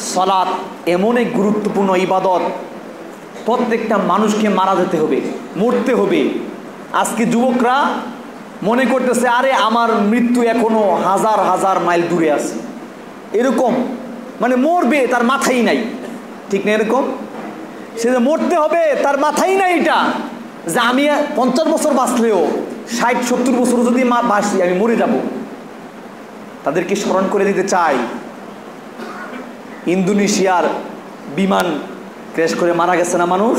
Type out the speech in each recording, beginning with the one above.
সালাত এমন এক গুরুত্বপূর্ণ ইবাদত, প্রত্যেকটা মানুষকে মারা যেতে হবে, মরতে হবে। আজকে যুবকরা মনে করতেছে আরে আমার মৃত্যু এখনো হাজার হাজার মাইল দূরে আছে, এরকম মানে মরবে তার মাথাই নাই, ঠিক না? এরকম সে যে মরতে হবে তার মাথাই নাই, এটা যে আমি 50 বছর বাঁচলেও 60-70 বছর যদি বাঁচি আমি মরে যাব। তাদেরকে স্মরণ করে দিতে চাই, ইন্দোনেশিয়ার বিমান ক্র্যাশ করে মারা গেছে না মানুষ।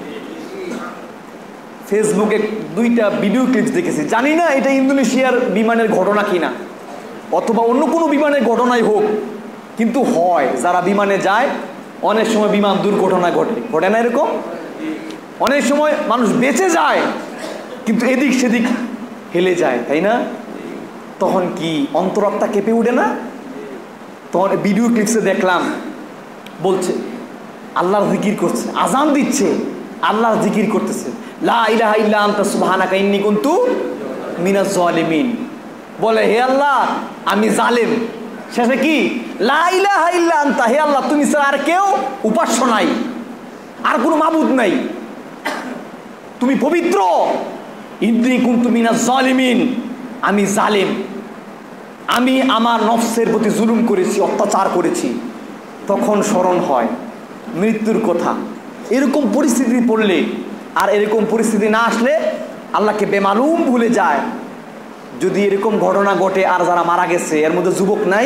ফেসবুকে 2টা ভিডিও ক্লিপস দেখেছি, জানি না এটা ইন্দোনেশিয়ার বিমানের ঘটনা কিনা অথবা অন্য কোনো বিমানের ঘটনাই হোক, কিন্তু হয় যারা বিমানে যায় অনেক সময় বিমান দুর্ঘটনা ঘটে না এরকম? অনেক সময় মানুষ বেঁচে যায় কিন্তু এদিক সেদিক হেলে যায়, তাই না? তখন কি অন্তরাত্মা কেঁপে উঠে না? তখন ভিডিও ক্লিপসে দেখলাম বলছে আল্লাহর জিকির করছে, আজান দিচ্ছে, আল্লাহর জিকির করতেছে, লা ইলাহা ইল্লা আনতা সুবহানাকা ইন্নী কুনতু মিনাজ জালিমিন। বলে হে আল্লাহ আমি জালেম। শেষে কি লা ইলাহা ইল্লা আনতা, হে আল্লাহ তুমি ছাড়া আর কেউ উপাস্য নাই, আর কোনো মাবুদ নাই, তুমি পবিত্র। ইন্নী কুনতু মিনাজ জালিমিন, আমি জালেম, আমি আমার নফসের প্রতি জুলুম করেছি, অত্যাচার করেছি। তখন স্মরণ হয় মৃত্যুর কথা। এরকম পরিস্থিতি পড়লে আর এরকম পরিস্থিতি না আসলে আল্লাহকে বেমালুম ভুলে যায়। যদি এরকম ঘটনা ঘটে আর যারা মারা গেছে এর মধ্যে যুবক নাই,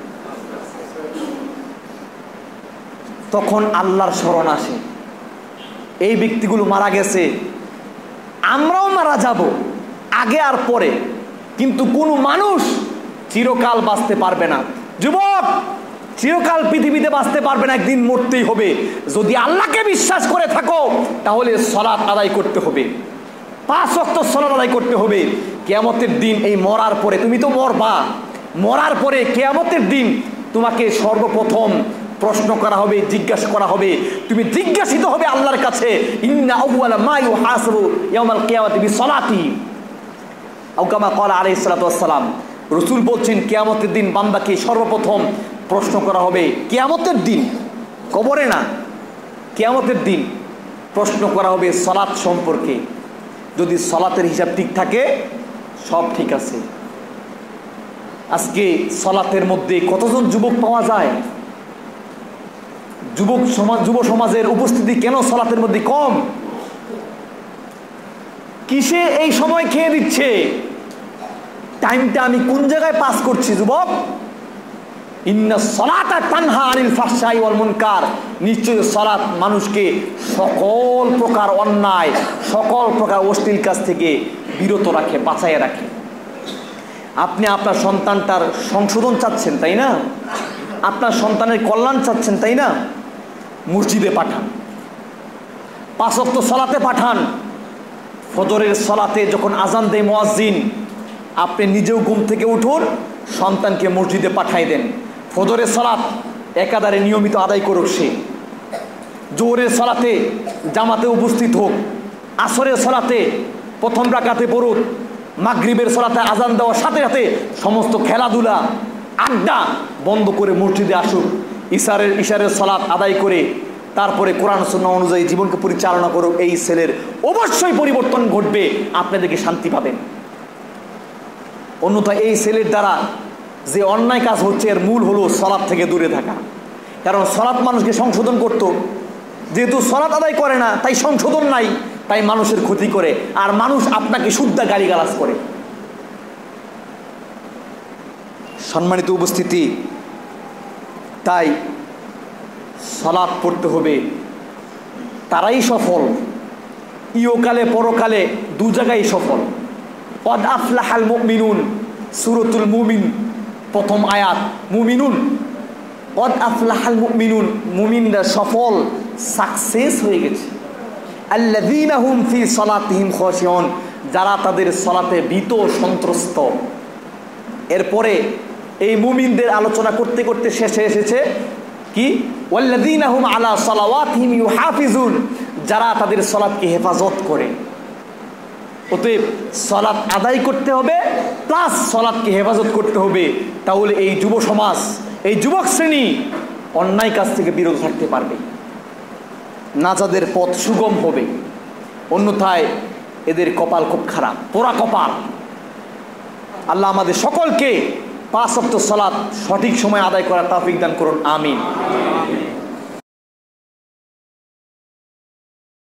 তখন আল্লাহর স্মরণ আসে, এই ব্যক্তিগুলো মারা গেছে, আমরাও মারা যাব আগে আর পরে, কিন্তু কোনো মানুষ চিরকাল বাঁচতে পারবে না। যুবক চিরকাল পৃথিবীতে বাঁচতে পারবে না, একদিন মরতেই হবে। যদি আল্লাহকে বিশ্বাস করে থাকো তাহলে সালাত আদায় করতে হবে, 5 ওয়াক্ত সালাত আদায় করতে হবে। কিয়ামতের দিন এই মরার পরে, তুমি তো মরবা, মরার পরে কিয়ামতের দিন তোমাকে সর্বপ্রথম প্রশ্ন করা হবে, জিজ্ঞাসা করা হবে, তুমি জিজ্ঞাসিত হবে আল্লাহর কাছে, ইন্না আউওয়ালা মা ইউহাসাবু ইয়াউমাল কিয়ামাতি বিসসালাতি আও কামা ক্বালা আলাইহিস সালাতু ওয়াস সালাম। রাসূল বলছেন কিয়ামতের দিন বান্দাকে সর্বপ্রথম প্রশ্ন করা হবে, কিয়ামতের দিন, কবরে না, কিয়ামতের দিন প্রশ্ন করা হবে সালাত সম্পর্কে। যদি সালাতের হিসাব ঠিক থাকে সব ঠিক আছে। আজকে সালাতের মধ্যে কতজন যুবক পাওয়া যায়? যুব সমাজের উপস্থিতি কেন সালাতের মধ্যে কম? কিসে এই সময় খেয়ে দিচ্ছে? টাইমটা আমি কোন জায়গায় পাস করছি যুবক? ইন্না সালাতা তানহা আনিল ফাহশাই ওয়াল মুনকার, নিশ্চয়ই সালাত মানুষকে সকল প্রকার অন্যায়, সকল প্রকার অশ্লীল কাজ থেকে বিরত রাখে, বাঁচাইয়া রাখে। আপনি আপনার সন্তানটার সংশোধন চাচ্ছেন, তাই না? আপনার সন্তানের কল্যাণ চাচ্ছেন, তাই না? মসজিদে পাঠান, 5 ওয়াক্ত সালাতে পাঠান। ফজরের সালাতে যখন আজান দেয় মুয়াজ্জিন, আপনি নিজেও ঘুম থেকে উঠুন, সন্তানকে মসজিদে পাঠাই দেন। ফজরের সালাত একাধারে নিয়মিত আদায় করুক সে, জোহরের সালাতে জামাতে উপস্থিত হোক, আসরের সালাতে প্রথম রাকাতে পড়ুক, মাগরিবের সালাতে আজান দেওয়ার সাথে সাথে সমস্ত খেলাধুলা আড্ডা বন্ধ করে মসজিদে আসুক, ইশারের সালাত আদায় করে তারপরে কোরআন সুন্নাহ অনুযায়ী জীবনকে পরিচালনা করুক। এই ছেলের অবশ্যই পরিবর্তন ঘটবে, আপনাদেরকে শান্তি পাবেন। অন্যথায় এই ছেলের দ্বারা যে অন্যায় কাজ হচ্ছে এর মূল হলো সালাত থেকে দূরে থাকা। কারণ সালাত মানুষকে সংশোধন করত, যেহেতু সালাত আদায় করে না তাই সংশোধন নাই, তাই মানুষের ক্ষতি করে, আর মানুষ আপনাকে শুদ্ধা গালিগালাজ করে। সম্মানিত উপস্থিতি, তাই সালাত পড়তে হবে। তারাই সফল, ইহকালে পরকালে দু জায়গায় সফল। কদ আফলাহাল মুমিনুন, সূরাতুল মুমিন প্রথম আয়াত, মুমিনুন, কদ আফলাহাল মুমিনুন, মুমিনরা সফল, সাকসেস হয়ে গেছে। আল্লাযীনা হুম ফি সালাতিহিম খাশিউন, যারা তাদের সালাতে ভীত সন্ত্রস্ত। এরপরে এই মুমিনদের আলোচনা করতে করতে শেষে এসেছে কি, ওয়াল্লাযীনা হুম আলা সালাওয়াতিহিম ইউহাফিজুন, যারা তাদের সালাতকে হেফাজত করে। অতএব সালাত আদায় করতে হবে প্লাস সালাতকে হেফাজত করতে হবে। তাহলে এই যুব সমাজ, এই যুবক শ্রেণী অন্যায় কাজ থেকে বিরত থাকতে পারবে, নাজাদের পথ সুগম হবে। অন্যথায় এদের কপাল খুব খারাপ, পোড়া কপাল। আল্লাহ আমাদের সকলকে 5 ওয়াক্ত সালাত সঠিক সময় আদায় করার তৌফিক দান করুন, আমিন।